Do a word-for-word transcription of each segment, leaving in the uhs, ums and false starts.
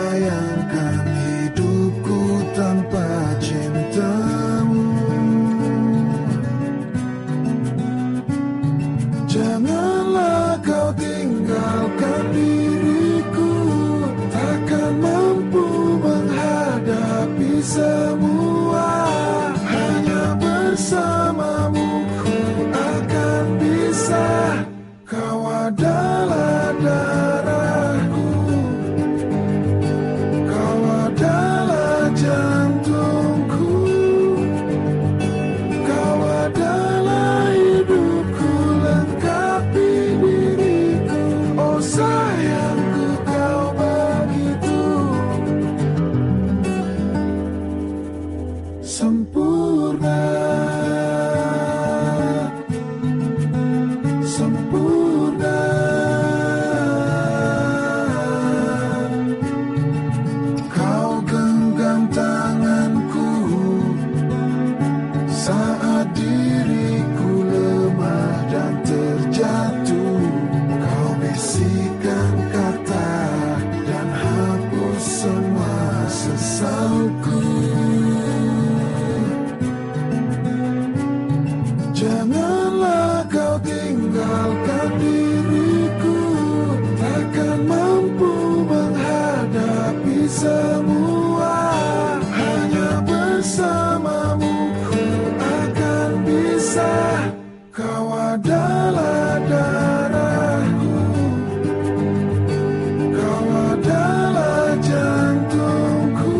bayangkan hidupku tanpa cintamu. Janganlah kau tinggalkan diriku, takkan mampu menghadapi semua. Hanya bersamamu ku akan bisa. Kau adalah darahku, kau adalah jantungku, kau adalah hidupku, lengkapi diriku. Oh sayangku, kau begitu sempurna, sempurna. Kau genggam tanganku saat diriku lemah dan terjatuh. Kau bisikkan kata dan hapus semua sesalku. Janganlah kau tinggalkan diriku, takkan mampu menghadapi semua. Hanya bersamamu ku akan bisa. Kau adalah darahku, kau adalah jantungku,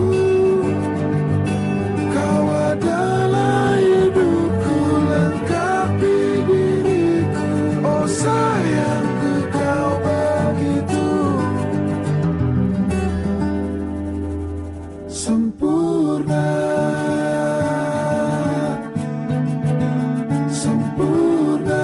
kau adalah hidupku, lengkapi diriku. Oh sayangku, kau begitu sempurna, sempurna.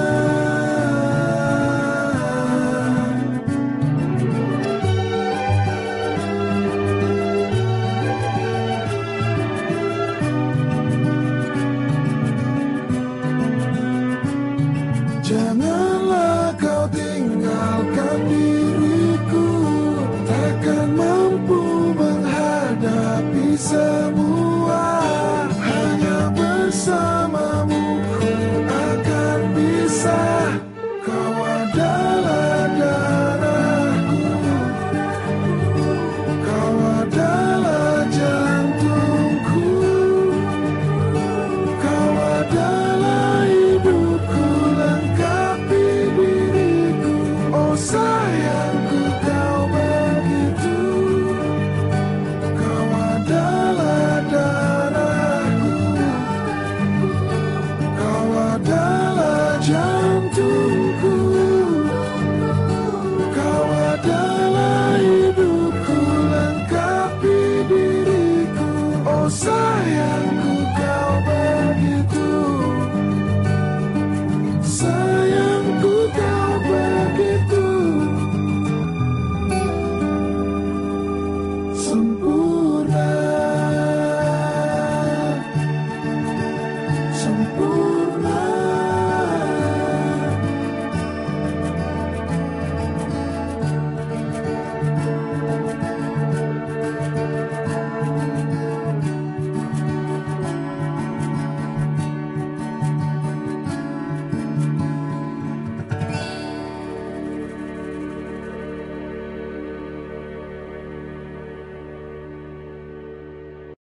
Janganlah kau tinggalkan diriku, takkan mampu menghadapi semua.